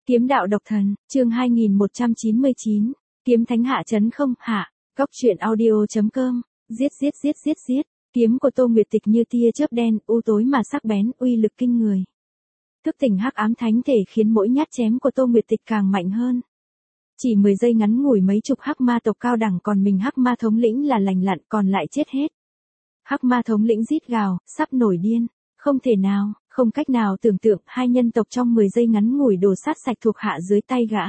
Kiếm đạo độc thần, chương 2199, kiếm thánh Hạ Chấn không, hạ, góc truyện audio.com, giết. Kiếm của Tô Nguyệt Tịch như tia chớp đen, u tối mà sắc bén, uy lực kinh người. Thức tỉnh hắc ám thánh thể khiến mỗi nhát chém của Tô Nguyệt Tịch càng mạnh hơn. Chỉ 10 giây ngắn ngủi mấy chục hắc ma tộc cao đẳng, còn mình hắc ma thống lĩnh là lành lặn còn lại chết hết. Hắc ma thống lĩnh rít gào, sắp nổi điên. Không thể nào, không cách nào tưởng tượng, hai nhân tộc trong 10 giây ngắn ngủi đổ sát sạch thuộc hạ dưới tay gã.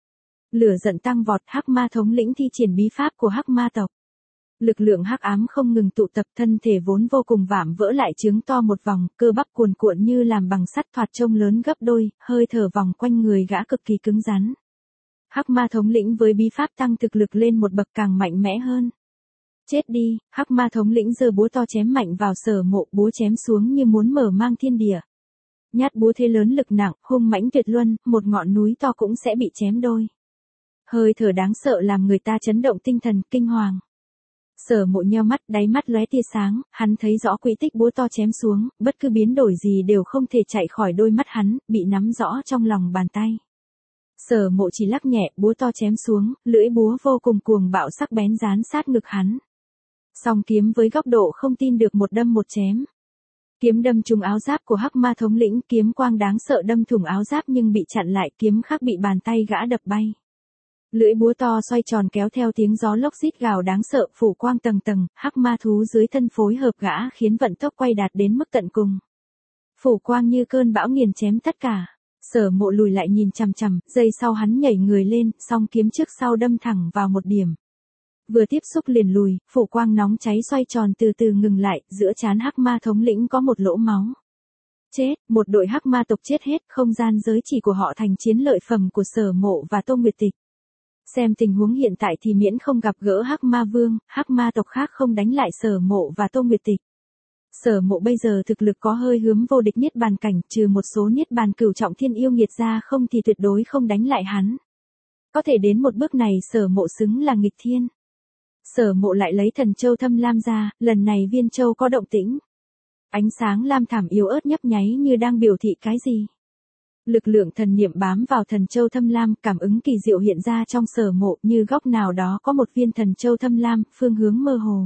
Lửa giận tăng vọt, hắc ma thống lĩnh thi triển bí pháp của hắc ma tộc. Lực lượng hắc ám không ngừng tụ tập, thân thể vốn vô cùng vạm vỡ lại trướng to một vòng, cơ bắp cuồn cuộn như làm bằng sắt, thoạt trông lớn gấp đôi, hơi thở vòng quanh người gã cực kỳ cứng rắn. Hắc ma thống lĩnh với bí pháp tăng thực lực lên một bậc càng mạnh mẽ hơn. Chết đi, hắc ma thống lĩnh giơ búa to chém mạnh vào Sở Mộ, búa chém xuống như muốn mở mang thiên địa. Nhát búa thế lớn lực nặng, hung mãnh tuyệt luân, một ngọn núi to cũng sẽ bị chém đôi. Hơi thở đáng sợ làm người ta chấn động tinh thần, kinh hoàng. Sở Mộ nheo mắt, đáy mắt lóe tia sáng, hắn thấy rõ quỹ tích búa to chém xuống, bất cứ biến đổi gì đều không thể chạy khỏi đôi mắt hắn, bị nắm rõ trong lòng bàn tay. Sở Mộ chỉ lắc nhẹ, búa to chém xuống, lưỡi búa vô cùng cuồng bạo sắc bén dán sát ngực hắn. Song kiếm với góc độ không tin được một đâm một chém. Kiếm đâm trúng áo giáp của hắc ma thống lĩnh, kiếm quang đáng sợ đâm thủng áo giáp nhưng bị chặn lại, kiếm khác bị bàn tay gã đập bay. Lưỡi búa to xoay tròn kéo theo tiếng gió lốc rít gào đáng sợ, phủ quang tầng tầng, hắc ma thú dưới thân phối hợp gã khiến vận tốc quay đạt đến mức tận cùng. Phủ quang như cơn bão nghiền chém tất cả. Sở Mộ lùi lại nhìn chằm chằm, giây sau hắn nhảy người lên, song kiếm trước sau đâm thẳng vào một điểm. Vừa tiếp xúc liền lùi, phủ quang nóng cháy xoay tròn từ từ ngừng lại, giữa trán hắc ma thống lĩnh có một lỗ máu. Chết, một đội hắc ma tộc chết hết, không gian giới chỉ của họ thành chiến lợi phẩm của Sở Mộ và Tô Nguyệt Tịch. Xem tình huống hiện tại thì miễn không gặp gỡ hắc ma vương, hắc ma tộc khác không đánh lại Sở Mộ và Tô Nguyệt Tịch. Sở Mộ bây giờ thực lực có hơi hướng vô địch niết bàn cảnh, trừ một số niết bàn cửu trọng thiên yêu nghiệt ra không thì tuyệt đối không đánh lại hắn. Có thể đến một bước này Sở Mộ xứng là nghịch thiên. Sở Mộ lại lấy thần châu thâm lam ra, lần này viên châu có động tĩnh. Ánh sáng lam thảm yếu ớt nhấp nháy như đang biểu thị cái gì. Lực lượng thần niệm bám vào thần châu thâm lam, cảm ứng kỳ diệu hiện ra trong Sở Mộ, như góc nào đó có một viên thần châu thâm lam, phương hướng mơ hồ.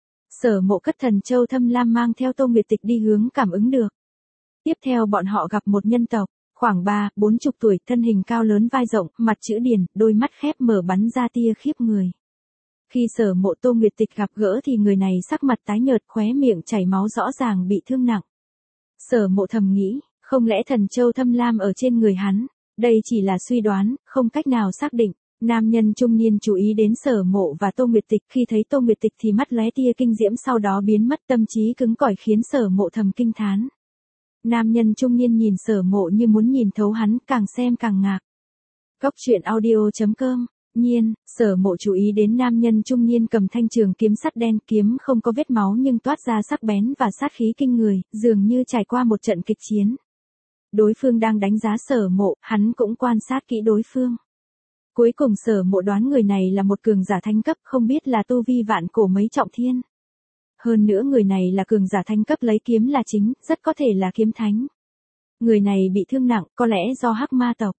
Sở Mộ cất thần châu thâm lam mang theo Tô Nguyệt Tịch đi hướng cảm ứng được. Tiếp theo bọn họ gặp một nhân tộc, khoảng 30-40 tuổi, thân hình cao lớn vai rộng, mặt chữ điền, đôi mắt khép mở bắn ra tia khiếp người. Khi Sở Mộ Tô Nguyệt Tịch gặp gỡ thì người này sắc mặt tái nhợt, khóe miệng chảy máu, rõ ràng bị thương nặng. Sở Mộ thầm nghĩ, không lẽ thần châu thâm lam ở trên người hắn? Đây chỉ là suy đoán, không cách nào xác định. Nam nhân trung niên chú ý đến Sở Mộ và Tô Nguyệt Tịch, khi thấy Tô Nguyệt Tịch thì mắt lóe tia kinh diễm sau đó biến mất, tâm trí cứng cỏi khiến Sở Mộ thầm kinh thán. Nam nhân trung niên nhìn Sở Mộ như muốn nhìn thấu hắn, càng xem càng ngạc. Góc truyện audio.com. Nhiên, Sở Mộ chú ý đến nam nhân trung niên cầm thanh trường kiếm sắt đen, kiếm không có vết máu nhưng toát ra sắc bén và sát khí kinh người, dường như trải qua một trận kịch chiến. Đối phương đang đánh giá Sở Mộ, hắn cũng quan sát kỹ đối phương. Cuối cùng Sở Mộ đoán người này là một cường giả thánh cấp, không biết là tu vi vạn cổ mấy trọng thiên. Hơn nữa người này là cường giả thánh cấp lấy kiếm là chính, rất có thể là kiếm thánh. Người này bị thương nặng, có lẽ do hắc ma tộc.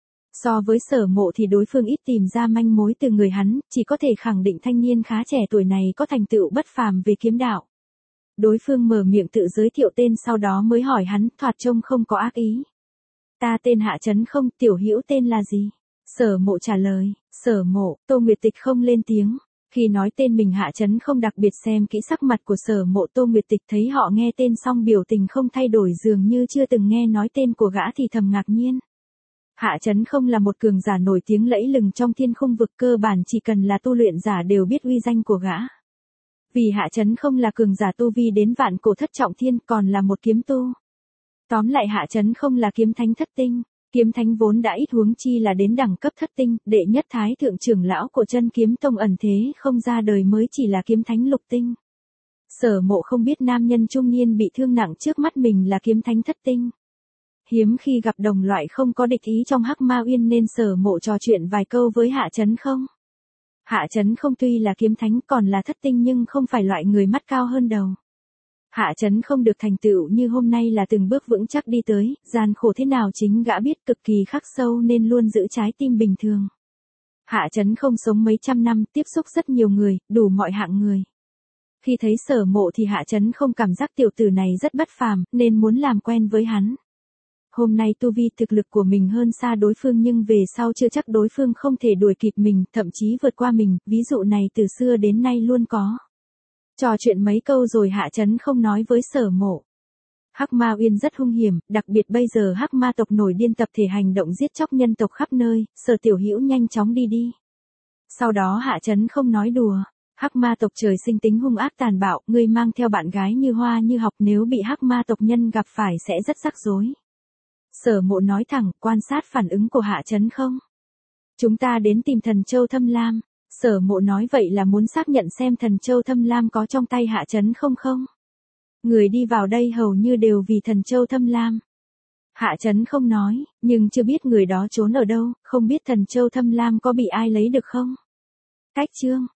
So với Sở Mộ thì đối phương ít tìm ra manh mối từ người hắn, chỉ có thể khẳng định thanh niên khá trẻ tuổi này có thành tựu bất phàm về kiếm đạo. Đối phương mở miệng tự giới thiệu tên sau đó mới hỏi hắn, thoạt trông không có ác ý. Ta tên Hạ Chấn không, tiểu hữu tên là gì? Sở Mộ trả lời. Sở Mộ, Tô Nguyệt Tịch không lên tiếng. Khi nói tên mình Hạ Chấn không đặc biệt xem kỹ sắc mặt của Sở Mộ, Tô Nguyệt Tịch thấy họ nghe tên xong biểu tình không thay đổi, dường như chưa từng nghe nói tên của gã thì thầm ngạc nhiên. Hạ Chấn không là một cường giả nổi tiếng lẫy lừng trong thiên khung vực, cơ bản chỉ cần là tu luyện giả đều biết uy danh của gã. Vì Hạ Chấn không là cường giả tu vi đến vạn cổ thất trọng thiên, còn là một kiếm tu. Tóm lại Hạ Chấn không là kiếm thánh thất tinh. Kiếm thánh vốn đã ít huống chi là đến đẳng cấp thất tinh, đệ nhất thái thượng trưởng lão của Chân Kiếm Tông ẩn thế không ra đời mới chỉ là kiếm thánh lục tinh. Sở Mộ không biết nam nhân trung niên bị thương nặng trước mắt mình là kiếm thánh thất tinh. Hiếm khi gặp đồng loại không có địch ý trong Hắc Ma Uyên nên Sở Mộ trò chuyện vài câu với Hạ Chấn không. Hạ Chấn không tuy là kiếm thánh còn là thất tinh nhưng không phải loại người mắt cao hơn đầu. Hạ Chấn không được thành tựu như hôm nay là từng bước vững chắc đi tới, gian khổ thế nào chính gã biết cực kỳ khắc sâu nên luôn giữ trái tim bình thường. Hạ Chấn không sống mấy trăm năm, tiếp xúc rất nhiều người, đủ mọi hạng người. Khi thấy Sở Mộ thì Hạ Chấn không cảm giác tiểu tử này rất bất phàm, nên muốn làm quen với hắn. Hôm nay tu vi thực lực của mình hơn xa đối phương nhưng về sau chưa chắc đối phương không thể đuổi kịp mình, thậm chí vượt qua mình, ví dụ này từ xưa đến nay luôn có. Trò chuyện mấy câu rồi Hạ Chấn không nói với Sở Mộ. Hắc Ma Uyên rất hung hiểm, đặc biệt bây giờ Hắc Ma tộc nổi điên tập thể hành động giết chóc nhân tộc khắp nơi, Sở Tiểu Hữu nhanh chóng đi đi. Sau đó Hạ Chấn không nói đùa. Hắc Ma tộc trời sinh tính hung ác tàn bạo, ngươi mang theo bạn gái Như Hoa Như Học nếu bị Hắc Ma tộc nhân gặp phải sẽ rất rắc rối. Sở Mộ nói thẳng, quan sát phản ứng của Hạ Chấn không? Chúng ta đến tìm Thần Châu Thâm Lam. Sở Mộ nói vậy là muốn xác nhận xem Thần Châu Thâm Lam có trong tay Hạ Chấn không. Người đi vào đây hầu như đều vì Thần Châu Thâm Lam. Hạ Chấn không nói, nhưng chưa biết người đó trốn ở đâu, không biết Thần Châu Thâm Lam có bị ai lấy được không? Cách chương